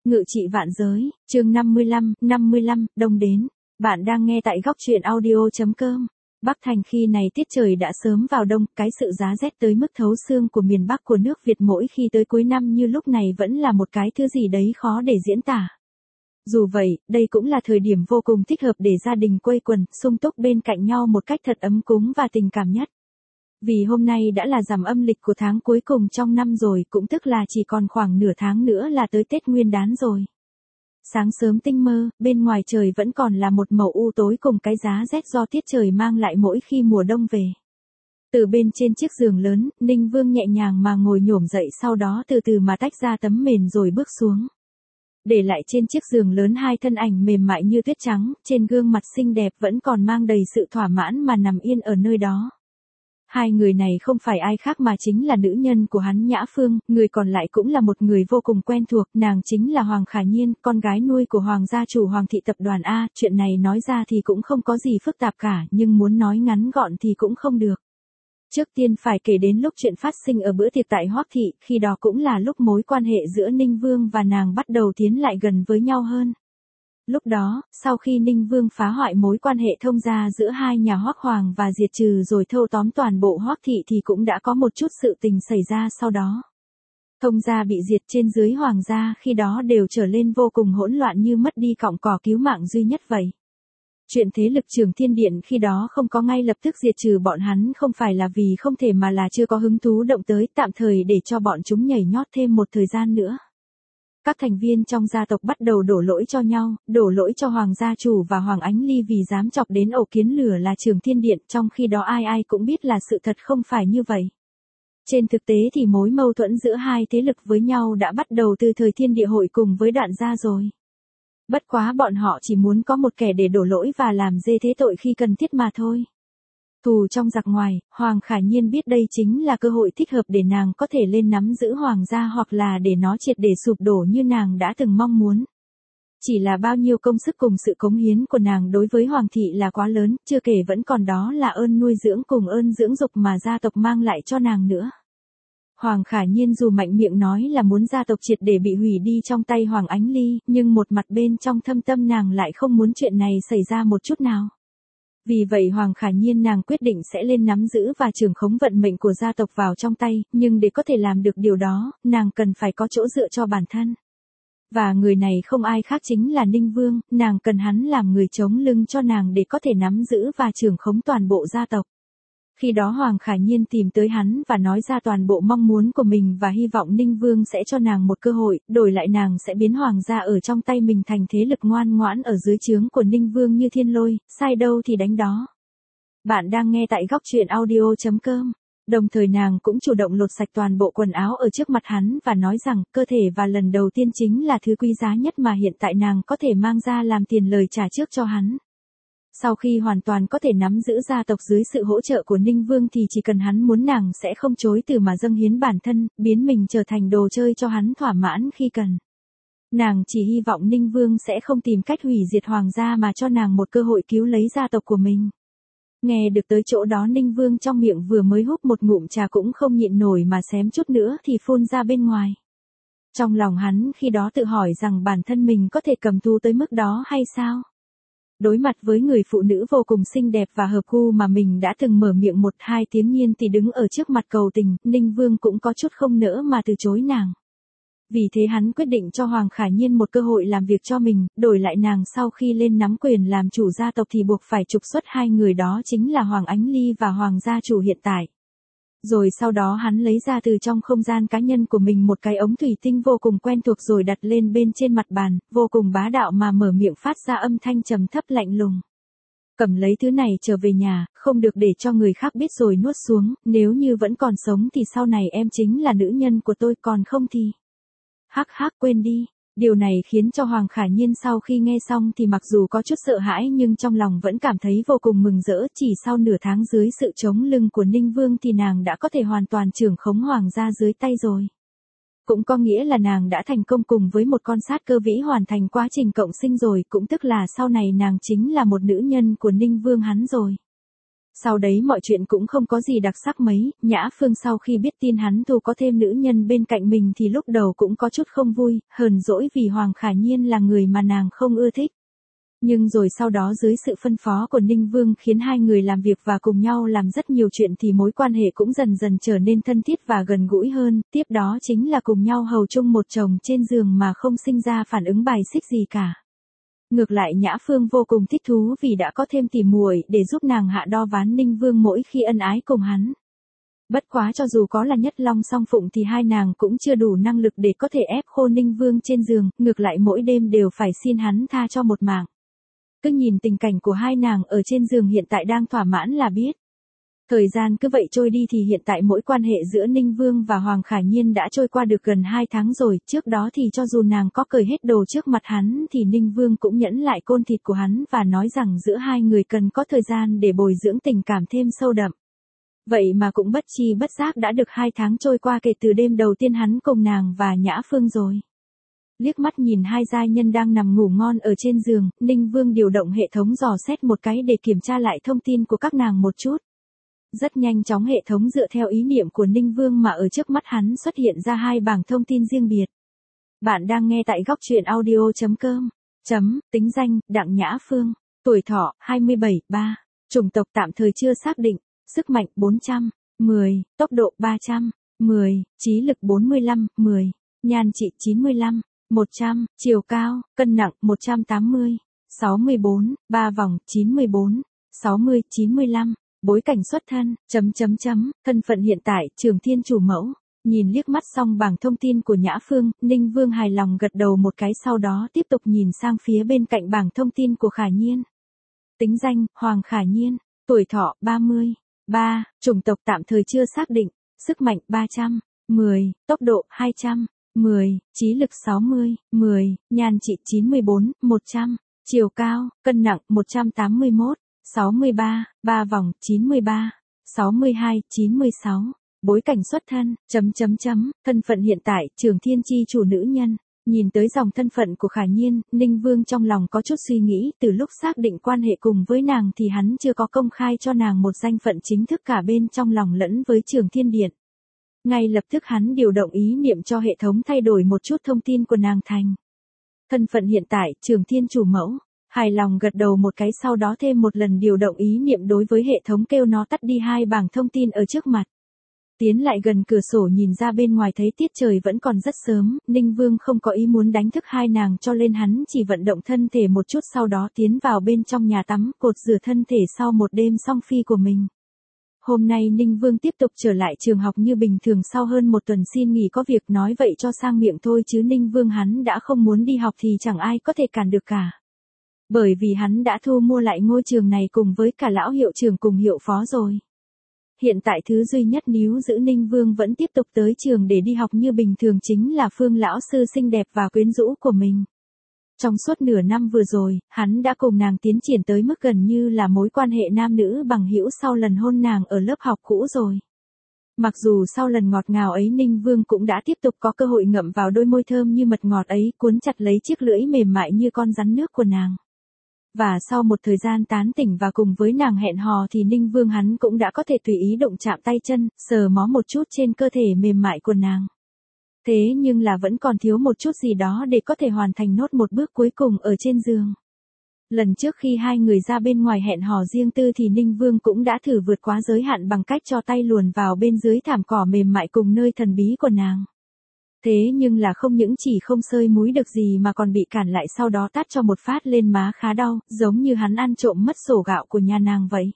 Ngự trị vạn giới, chương 55, đông đến. Bạn đang nghe tại góc truyện audio.com. Bắc Thành khi này tiết trời đã sớm vào đông, cái sự giá rét tới mức thấu xương của miền Bắc của nước Việt mỗi khi tới cuối năm như lúc này vẫn là một cái thứ gì đấy khó để diễn tả. Dù vậy, đây cũng là thời điểm vô cùng thích hợp để gia đình quây quần, sum túc bên cạnh nhau một cách thật ấm cúng và tình cảm nhất. Vì hôm nay đã là rằm âm lịch của tháng cuối cùng trong năm rồi, cũng tức là chỉ còn khoảng nửa tháng nữa là tới Tết Nguyên Đán rồi. Sáng sớm tinh mơ, bên ngoài trời vẫn còn là một màu u tối cùng cái giá rét do tiết trời mang lại mỗi khi mùa đông về. Từ bên trên chiếc giường lớn, Ninh Vương nhẹ nhàng mà ngồi nhổm dậy, sau đó từ từ mà tách ra tấm mền rồi bước xuống. Để lại trên chiếc giường lớn hai thân ảnh mềm mại như tuyết trắng, trên gương mặt xinh đẹp vẫn còn mang đầy sự thỏa mãn mà nằm yên ở nơi đó. Hai người này không phải ai khác mà chính là nữ nhân của hắn Nhã Phương, người còn lại cũng là một người vô cùng quen thuộc, nàng chính là Hoàng Khả Nhiên, con gái nuôi của Hoàng gia chủ Hoàng thị tập đoàn A. Chuyện này nói ra thì cũng không có gì phức tạp cả, nhưng muốn nói ngắn gọn thì cũng không được. Trước tiên phải kể đến lúc chuyện phát sinh ở bữa tiệc tại Hoắc thị, khi đó cũng là lúc mối quan hệ giữa Ninh Vương và nàng bắt đầu tiến lại gần với nhau hơn. Lúc đó, sau khi Ninh Vương phá hoại mối quan hệ thông gia giữa hai nhà Hoắc Hoàng và diệt trừ rồi thâu tóm toàn bộ Hoắc thị thì cũng đã có một chút sự tình xảy ra sau đó. Thông gia bị diệt, trên dưới Hoàng gia khi đó đều trở lên vô cùng hỗn loạn như mất đi cọng cỏ cứu mạng duy nhất vậy. Chuyện thế lực Trường Thiên Điện khi đó không có ngay lập tức diệt trừ bọn hắn không phải là vì không thể mà là chưa có hứng thú động tới, tạm thời để cho bọn chúng nhảy nhót thêm một thời gian nữa. Các thành viên trong gia tộc bắt đầu đổ lỗi cho nhau, đổ lỗi cho Hoàng gia chủ và Hoàng Ánh Ly vì dám chọc đến ổ kiến lửa là Trường Thiên Điện, trong khi đó ai ai cũng biết là sự thật không phải như vậy. Trên thực tế thì mối mâu thuẫn giữa hai thế lực với nhau đã bắt đầu từ thời Thiên Địa Hội cùng với Đoạn gia rồi. Bất quá bọn họ chỉ muốn có một kẻ để đổ lỗi và làm dê thế tội khi cần thiết mà thôi. Thù trong giặc ngoài, Hoàng Khả Nhiên biết đây chính là cơ hội thích hợp để nàng có thể lên nắm giữ Hoàng gia hoặc là để nó triệt để sụp đổ như nàng đã từng mong muốn. Chỉ là bao nhiêu công sức cùng sự cống hiến của nàng đối với Hoàng thị là quá lớn, chưa kể vẫn còn đó là ơn nuôi dưỡng cùng ơn dưỡng dục mà gia tộc mang lại cho nàng nữa. Hoàng Khả Nhiên dù mạnh miệng nói là muốn gia tộc triệt để bị hủy đi trong tay Hoàng Ánh Ly, nhưng một mặt bên trong thâm tâm nàng lại không muốn chuyện này xảy ra một chút nào. Vì vậy Hoàng Khả Nhiên nàng quyết định sẽ lên nắm giữ và trưởng khống vận mệnh của gia tộc vào trong tay, nhưng để có thể làm được điều đó, nàng cần phải có chỗ dựa cho bản thân. Và người này không ai khác chính là Ninh Vương, nàng cần hắn làm người chống lưng cho nàng để có thể nắm giữ và trưởng khống toàn bộ gia tộc. Khi đó Hoàng Khả Nhiên tìm tới hắn và nói ra toàn bộ mong muốn của mình và hy vọng Ninh Vương sẽ cho nàng một cơ hội, đổi lại nàng sẽ biến Hoàng gia ở trong tay mình thành thế lực ngoan ngoãn ở dưới trướng của Ninh Vương như thiên lôi, sai đâu thì đánh đó. Bạn đang nghe tại góc truyện audio.com. Đồng thời nàng cũng chủ động lột sạch toàn bộ quần áo ở trước mặt hắn và nói rằng cơ thể và lần đầu tiên chính là thứ quý giá nhất mà hiện tại nàng có thể mang ra làm tiền lời trả trước cho hắn. Sau khi hoàn toàn có thể nắm giữ gia tộc dưới sự hỗ trợ của Ninh Vương thì chỉ cần hắn muốn nàng sẽ không chối từ mà dâng hiến bản thân, biến mình trở thành đồ chơi cho hắn thỏa mãn khi cần. Nàng chỉ hy vọng Ninh Vương sẽ không tìm cách hủy diệt Hoàng gia mà cho nàng một cơ hội cứu lấy gia tộc của mình. Nghe được tới chỗ đó Ninh Vương trong miệng vừa mới húp một ngụm trà cũng không nhịn nổi mà xém chút nữa thì phun ra bên ngoài. Trong lòng hắn khi đó tự hỏi rằng bản thân mình có thể cầm tù tới mức đó hay sao? Đối mặt với người phụ nữ vô cùng xinh đẹp và hợp gu mà mình đã từng mở miệng một hai tiếng nhiên thì đứng ở trước mặt cầu tình, Ninh Vương cũng có chút không nỡ mà từ chối nàng. Vì thế hắn quyết định cho Hoàng Khả Nhiên một cơ hội làm việc cho mình, đổi lại nàng sau khi lên nắm quyền làm chủ gia tộc thì buộc phải trục xuất hai người đó chính là Hoàng Ánh Ly và Hoàng gia chủ hiện tại. Rồi sau đó hắn lấy ra từ trong không gian cá nhân của mình một cái ống thủy tinh vô cùng quen thuộc rồi đặt lên bên trên mặt bàn, vô cùng bá đạo mà mở miệng phát ra âm thanh trầm thấp lạnh lùng. Cầm lấy thứ này trở về nhà, không được để cho người khác biết rồi nuốt xuống, nếu như vẫn còn sống thì sau này em chính là nữ nhân của tôi, còn không thì... Hắc hắc, quên đi. Điều này khiến cho Hoàng Khả Nhiên sau khi nghe xong thì mặc dù có chút sợ hãi nhưng trong lòng vẫn cảm thấy vô cùng mừng rỡ, chỉ sau nửa tháng dưới sự chống lưng của Ninh Vương thì nàng đã có thể hoàn toàn trưởng khống Hoàng gia dưới tay rồi. Cũng có nghĩa là nàng đã thành công cùng với một con sát cơ vĩ hoàn thành quá trình cộng sinh rồi, cũng tức là sau này nàng chính là một nữ nhân của Ninh Vương hắn rồi. Sau đấy mọi chuyện cũng không có gì đặc sắc mấy, Nhã Phương sau khi biết tin hắn Thu có thêm nữ nhân bên cạnh mình thì lúc đầu cũng có chút không vui, hờn dỗi vì Hoàng Khả Nhiên là người mà nàng không ưa thích. Nhưng rồi sau đó dưới sự phân phó của Ninh Vương khiến hai người làm việc và cùng nhau làm rất nhiều chuyện thì mối quan hệ cũng dần dần trở nên thân thiết và gần gũi hơn, tiếp đó chính là cùng nhau hầu chung một chồng trên giường mà không sinh ra phản ứng bài xích gì cả. Ngược lại Nhã Phương vô cùng thích thú vì đã có thêm tỉ muội để giúp nàng hạ đo ván Ninh Vương mỗi khi ân ái cùng hắn. Bất quá cho dù có là nhất long song phụng thì hai nàng cũng chưa đủ năng lực để có thể ép khô Ninh Vương trên giường, ngược lại mỗi đêm đều phải xin hắn tha cho một mạng. Cứ nhìn tình cảnh của hai nàng ở trên giường hiện tại đang thỏa mãn là biết. Thời gian cứ vậy trôi đi thì hiện tại mỗi quan hệ giữa Ninh Vương và Hoàng Khả Nhiên đã trôi qua được gần 2 tháng rồi, trước đó thì cho dù nàng có cởi hết đồ trước mặt hắn thì Ninh Vương cũng nhẫn lại côn thịt của hắn và nói rằng giữa hai người cần có thời gian để bồi dưỡng tình cảm thêm sâu đậm. Vậy mà cũng bất chi bất giác đã được 2 tháng trôi qua kể từ đêm đầu tiên hắn cùng nàng và Nhã Phương rồi. Liếc mắt nhìn hai giai nhân đang nằm ngủ ngon ở trên giường, Ninh Vương điều động hệ thống dò xét một cái để kiểm tra lại thông tin của các nàng một chút. Rất nhanh chóng hệ thống dựa theo ý niệm của Ninh Vương mà ở trước mắt hắn xuất hiện ra hai bảng thông tin riêng biệt. Bạn đang nghe tại góc truyện audio.com. Tính danh, Đặng Nhã Phương. Tuổi thọ, 27, 3. Chủng tộc tạm thời chưa xác định. Sức mạnh, 400. 10. Tốc độ, 300. 10. Trí lực, 45. 10. Nhan trị, 95. 100. Chiều cao, cân nặng, 180. 64. 3 vòng, 94. 60, 95. Bối cảnh xuất thân, thân phận hiện tại, Trường Thiên chủ mẫu. Nhìn liếc mắt xong bảng thông tin của Nhã Phương, Ninh Vương hài lòng gật đầu một cái sau đó tiếp tục nhìn sang phía bên cạnh bảng thông tin của Khả Nhiên. Tính danh, Hoàng Khả Nhiên. Tuổi thọ, 30. 3. Chủng tộc tạm thời chưa xác định. Sức mạnh, 300. 10. Tốc độ, 200. 10. Trí lực 60. 10. Nhan trị 94. 100. Chiều cao, cân nặng, 181. 63, 3 vòng, 93, 62, 96. Bối cảnh xuất thân, thân phận hiện tại, Trường Thiên chi chủ nữ nhân. Nhìn tới dòng thân phận của Khả Nhiên, Ninh Vương trong lòng có chút suy nghĩ, từ lúc xác định quan hệ cùng với nàng thì hắn chưa có công khai cho nàng một danh phận chính thức cả bên trong lòng lẫn với Trường Thiên Điện. Ngay lập tức hắn điều động ý niệm cho hệ thống thay đổi một chút thông tin của nàng thành. Thân phận hiện tại, Trường Thiên chủ mẫu. Hài lòng gật đầu một cái sau đó thêm một lần điều động ý niệm đối với hệ thống kêu nó tắt đi hai bảng thông tin ở trước mặt. Tiến lại gần cửa sổ nhìn ra bên ngoài thấy tiết trời vẫn còn rất sớm, Ninh Vương không có ý muốn đánh thức hai nàng cho nên hắn chỉ vận động thân thể một chút sau đó tiến vào bên trong nhà tắm cột rửa thân thể sau một đêm song phi của mình. Hôm nay Ninh Vương tiếp tục trở lại trường học như bình thường sau hơn một tuần xin nghỉ có việc nói vậy cho sang miệng thôi chứ Ninh Vương hắn đã không muốn đi học thì chẳng ai có thể cản được cả. Bởi vì hắn đã thu mua lại ngôi trường này cùng với cả lão hiệu trưởng cùng hiệu phó rồi. Hiện tại thứ duy nhất níu giữ Ninh Vương vẫn tiếp tục tới trường để đi học như bình thường chính là Phương lão sư xinh đẹp và quyến rũ của mình. Trong suốt nửa năm vừa rồi, hắn đã cùng nàng tiến triển tới mức gần như là mối quan hệ nam nữ bằng hữu sau lần hôn nàng ở lớp học cũ rồi. Mặc dù sau lần ngọt ngào ấy Ninh Vương cũng đã tiếp tục có cơ hội ngậm vào đôi môi thơm như mật ngọt ấy cuốn chặt lấy chiếc lưỡi mềm mại như con rắn nước của nàng. Và sau một thời gian tán tỉnh và cùng với nàng hẹn hò thì Ninh Vương hắn cũng đã có thể tùy ý động chạm tay chân, sờ mó một chút trên cơ thể mềm mại của nàng. Thế nhưng là vẫn còn thiếu một chút gì đó để có thể hoàn thành nốt một bước cuối cùng ở trên giường. Lần trước khi hai người ra bên ngoài hẹn hò riêng tư thì Ninh Vương cũng đã thử vượt quá giới hạn bằng cách cho tay luồn vào bên dưới thảm cỏ mềm mại cùng nơi thần bí của nàng. Thế nhưng là không những chỉ không sơi múi được gì mà còn bị cản lại sau đó tát cho một phát lên má khá đau, giống như hắn ăn trộm mất sổ gạo của nhà nàng vậy.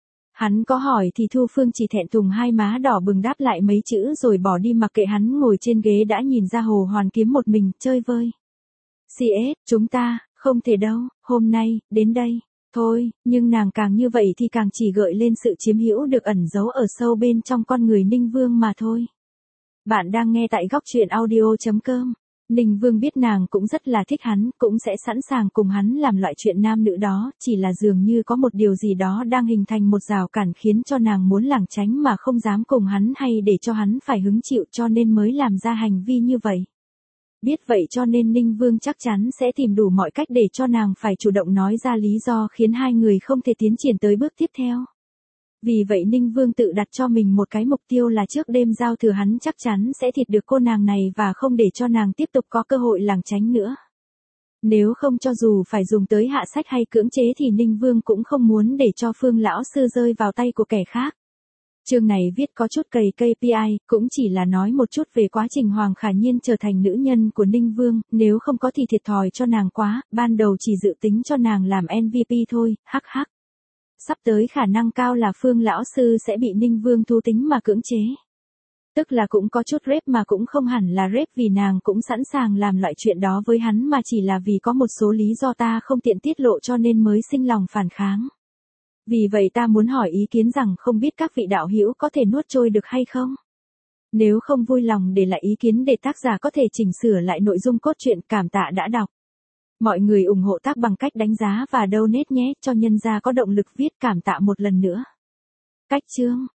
Hắn có hỏi thì Thu Phương chỉ thẹn thùng hai má đỏ bừng đáp lại mấy chữ rồi bỏ đi mặc kệ hắn ngồi trên ghế đã nhìn ra Hồ Hoàn Kiếm một mình chơi vơi. CS, chúng ta, không thể đâu, hôm nay, đến đây, thôi, nhưng nàng càng như vậy thì càng chỉ gợi lên sự chiếm hữu được ẩn giấu ở sâu bên trong con người Ninh Vương mà thôi. Bạn đang nghe tại góc truyện audio.com. Ninh Vương biết nàng cũng rất là thích hắn, cũng sẽ sẵn sàng cùng hắn làm loại chuyện nam nữ đó, chỉ là dường như có một điều gì đó đang hình thành một rào cản khiến cho nàng muốn lảng tránh mà không dám cùng hắn hay để cho hắn phải hứng chịu cho nên mới làm ra hành vi như vậy. Biết vậy cho nên Ninh Vương chắc chắn sẽ tìm đủ mọi cách để cho nàng phải chủ động nói ra lý do khiến hai người không thể tiến triển tới bước tiếp theo. Vì vậy Ninh Vương tự đặt cho mình một cái mục tiêu là trước đêm giao thừa hắn chắc chắn sẽ thịt được cô nàng này và không để cho nàng tiếp tục có cơ hội lảng tránh nữa. Nếu không cho dù phải dùng tới hạ sách hay cưỡng chế thì Ninh Vương cũng không muốn để cho Phương lão sư rơi vào tay của kẻ khác. Chương này viết có chút cày KPI, cũng chỉ là nói một chút về quá trình Hoàng Khả Nhiên trở thành nữ nhân của Ninh Vương, nếu không có thì thiệt thòi cho nàng quá, ban đầu chỉ dự tính cho nàng làm MVP thôi, hắc hắc. Sắp tới khả năng cao là Phương lão sư sẽ bị Ninh Vương thú tính mà cưỡng chế. Tức là cũng có chút rep mà cũng không hẳn là rep vì nàng cũng sẵn sàng làm loại chuyện đó với hắn mà chỉ là vì có một số lý do ta không tiện tiết lộ cho nên mới sinh lòng phản kháng. Vì vậy ta muốn hỏi ý kiến rằng không biết các vị đạo hữu có thể nuốt trôi được hay không? Nếu không vui lòng để lại ý kiến để tác giả có thể chỉnh sửa lại nội dung cốt truyện, cảm tạ đã đọc. Mọi người ủng hộ tác bằng cách đánh giá và donate nhé cho nhân gia có động lực viết, cảm tạ một lần nữa. Cách chương